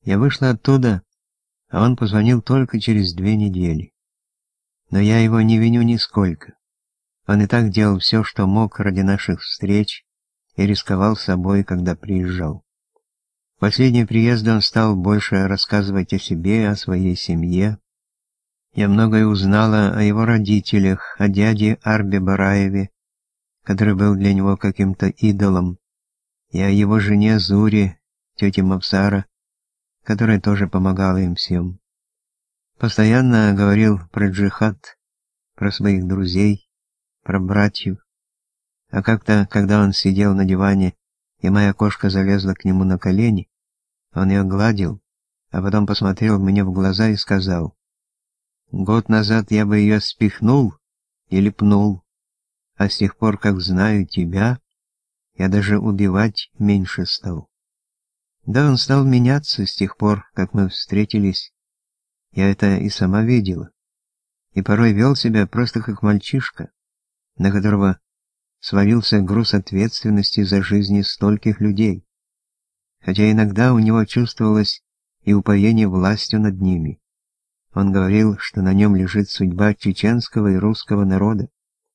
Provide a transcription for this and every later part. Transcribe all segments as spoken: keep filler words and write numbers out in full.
Я вышла оттуда, а он позвонил только через две недели. Но я его не виню нисколько. Он и так делал все, что мог ради наших встреч, и рисковал собой, когда приезжал. В последние приезды он стал больше рассказывать о себе, о своей семье. Я многое узнала о его родителях, о дяде Арбе Бараеве, который был для него каким-то идолом, и о его жене Зуре, тете Мавсара, которая тоже помогала им всем. Постоянно говорил про джихад, про своих друзей, про братьев. А как-то, когда он сидел на диване, и моя кошка залезла к нему на колени, он ее гладил, а потом посмотрел мне в глаза и сказал: «Год назад я бы ее спихнул или пнул, а с тех пор, как знаю тебя, я даже убивать меньше стал». Да, он стал меняться с тех пор, как мы встретились. Я это и сама видела. И порой вел себя просто как мальчишка, на которого свалился груз ответственности за жизни стольких людей. Хотя иногда у него чувствовалось и упоение властью над ними. Он говорил, что на нем лежит судьба чеченского и русского народа.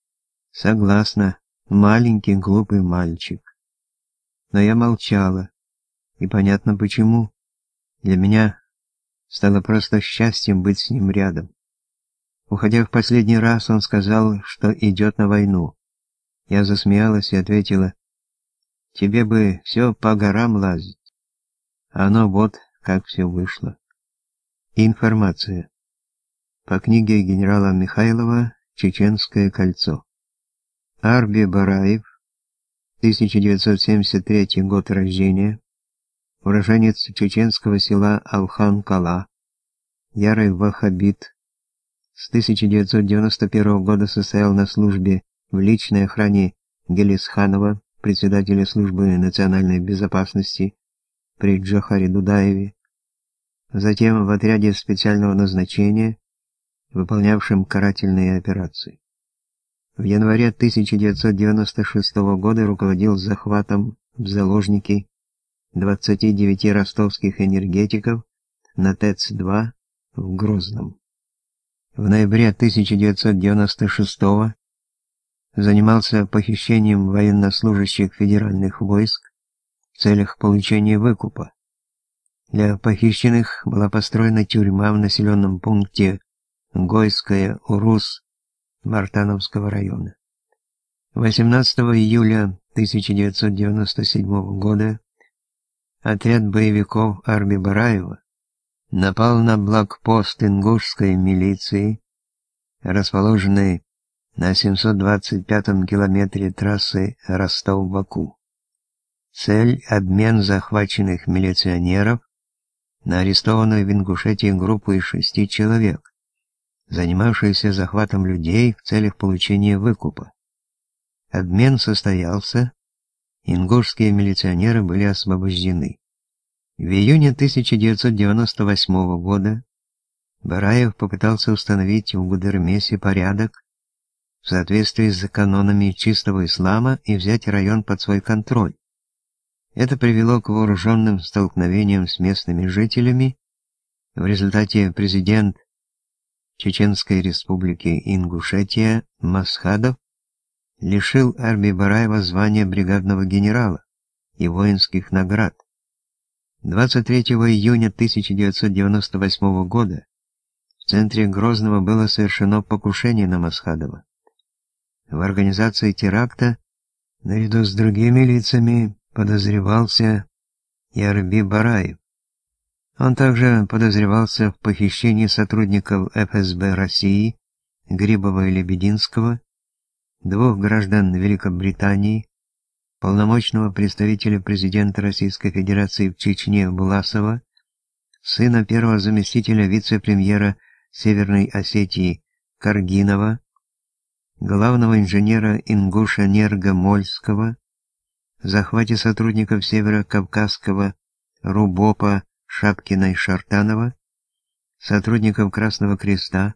Согласна, маленький глупый мальчик. Но я молчала, и понятно почему. Для меня стало просто счастьем быть с ним рядом. Уходя в последний раз, он сказал, что идет на войну. Я засмеялась и ответила: «Тебе бы все по горам лазить». А оно вот как все вышло. Информация. По книге генерала Михайлова «Чеченское кольцо». Арби Бараев, тысяча девятьсот семьдесят третий год рождения, уроженец чеченского села Алхан-Кала, ярый ваххабит, с тысяча девятьсот девяносто первого года состоял на службе в личной охране Гелисханова, председателя службы национальной безопасности при Джохаре Дудаеве, затем в отряде специального назначения, выполнявшем карательные операции. В январе тысяча девятьсот девяносто шестого года руководил захватом в заложники двадцати девяти ростовских энергетиков на ТЭЦ два в Грозном. В ноябре тысяча девятьсот девяносто шестого занимался похищением военнослужащих федеральных войск в целях получения выкупа. Для похищенных была построена тюрьма в населенном пункте Гойская Урус Мартановского района. восемнадцатого июля тысяча девятьсот девяносто седьмого года отряд боевиков Арби Бараева напал на блокпост ингушской милиции, расположенный на семьсот двадцать пятом километре трассы Ростов-Баку. Цель — обмен захваченных милиционеров на арестованную в Ингушетии группу из шести человек, занимавшуюся захватом людей в целях получения выкупа. Обмен состоялся, ингушские милиционеры были освобождены. В июне тысяча девятьсот девяносто восьмого года Бараев попытался установить в Гудермесе порядок в соответствии с канонами чистого ислама и взять район под свой контроль. Это привело к вооруженным столкновениям с местными жителями. В результате президент Чеченской республики Ингушетия Масхадов лишил Арби Бараева звания бригадного генерала и воинских наград. двадцать третьего июня тысяча девятьсот девяносто восьмого года в центре Грозного было совершено покушение на Масхадова. В организации теракта, наряду с другими лицами, подозревался и Арби Бараев. Он также подозревался в похищении сотрудников эф эс бэ России Грибова и Лебединского, двух граждан Великобритании, полномочного представителя президента Российской Федерации в Чечне Власова, сына первого заместителя вице-премьера Северной Осетии Каргинова, главного инженера Ингушэнерго Мольского, захвате сотрудников Северо-Кавказского РУБОПа Шапкина и Шартанова, сотрудников Красного Креста,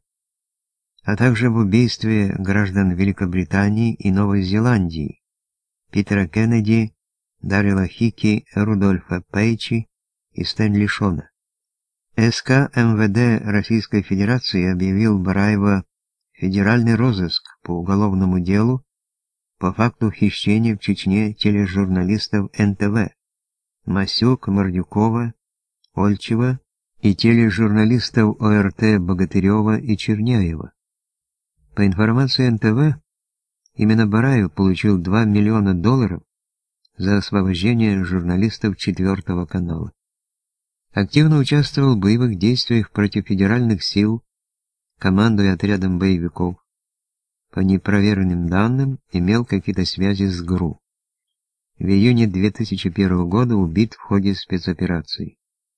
а также в убийстве граждан Великобритании и Новой Зеландии, Питера Кеннеди, Даррела Хики, Рудольфа Пейчи и Стэнли Шона. СК МВД Российской Федерации объявил Бараева федеральный розыск по уголовному делу по факту хищения в Чечне тележурналистов эн тэ вэ Масюк, Мордюкова, Ольчева и тележурналистов о эр тэ Богатырева и Черняева. По информации эн тэ вэ, именно Бараев получил два миллиона долларов за освобождение журналистов четвертого канала. Активно участвовал в боевых действиях против федеральных сил, командуя отрядом боевиков. По непроверенным данным, имел какие-то связи с ГРУ. В июне две тысячи первого года убит в ходе спецоперации.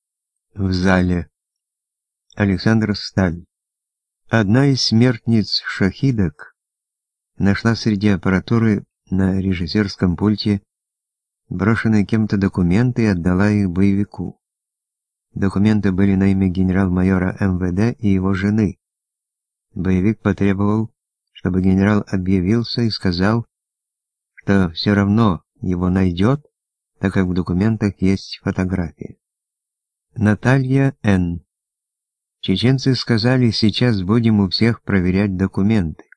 В зале. Александр Сталь. Одна из смертниц-шахидок нашла среди аппаратуры на режиссерском пульте брошенные кем-то документы и отдала их боевику. Документы были на имя генерал-майора эм вэ дэ и его жены. Боевик потребовал, чтобы генерал объявился и сказал, что все равно его найдет, так как в документах есть фотография. Наталья Н. Чеченцы сказали, сейчас будем у всех проверять документы.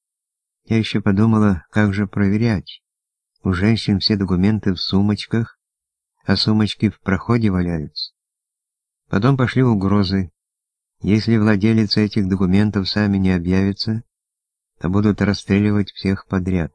Я еще подумала, как же проверять. У женщин все документы в сумочках, а сумочки в проходе валяются. Потом пошли угрозы. Если владелец этих документов сами не объявится, то будут расстреливать всех подряд.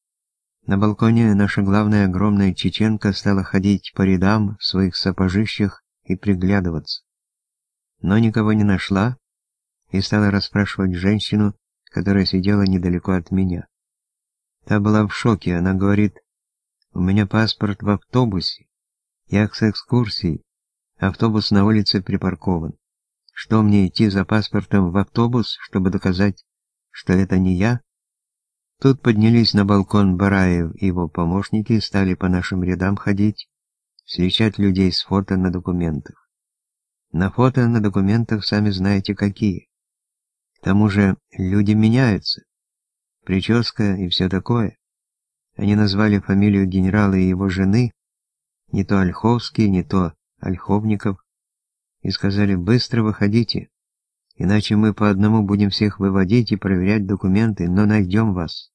На балконе наша главная огромная чеченка стала ходить по рядам в своих сапожищах и приглядываться. Но никого не нашла и стала расспрашивать женщину, которая сидела недалеко от меня. Та была в шоке, она говорит, у меня паспорт в автобусе, я с экскурсией, автобус на улице припаркован. Что мне идти за паспортом в автобус, чтобы доказать, что это не я? Тут поднялись на балкон Бараев и его помощники, стали по нашим рядам ходить, встречать людей с фото на документах. На фото на документах сами знаете какие. К тому же люди меняются, прическа и все такое. Они назвали фамилию генерала и его жены, не то Ольховский, не то Ольховников, и сказали, быстро выходите, иначе мы по одному будем всех выводить и проверять документы, но найдем вас.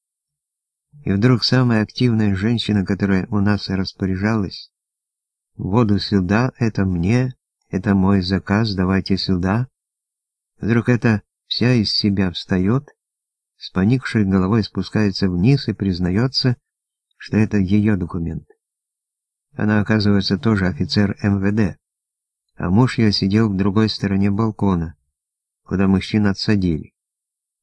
И вдруг самая активная женщина, которая у нас распоряжалась, воду сюда, это мне, это мой заказ, давайте сюда. Вдруг эта вся из себя встает, с поникшей головой спускается вниз и признается, что это ее документ. Она, оказывается, тоже офицер эм вэ дэ, а муж ее сидел в другой стороне балкона, куда мужчин отсадили.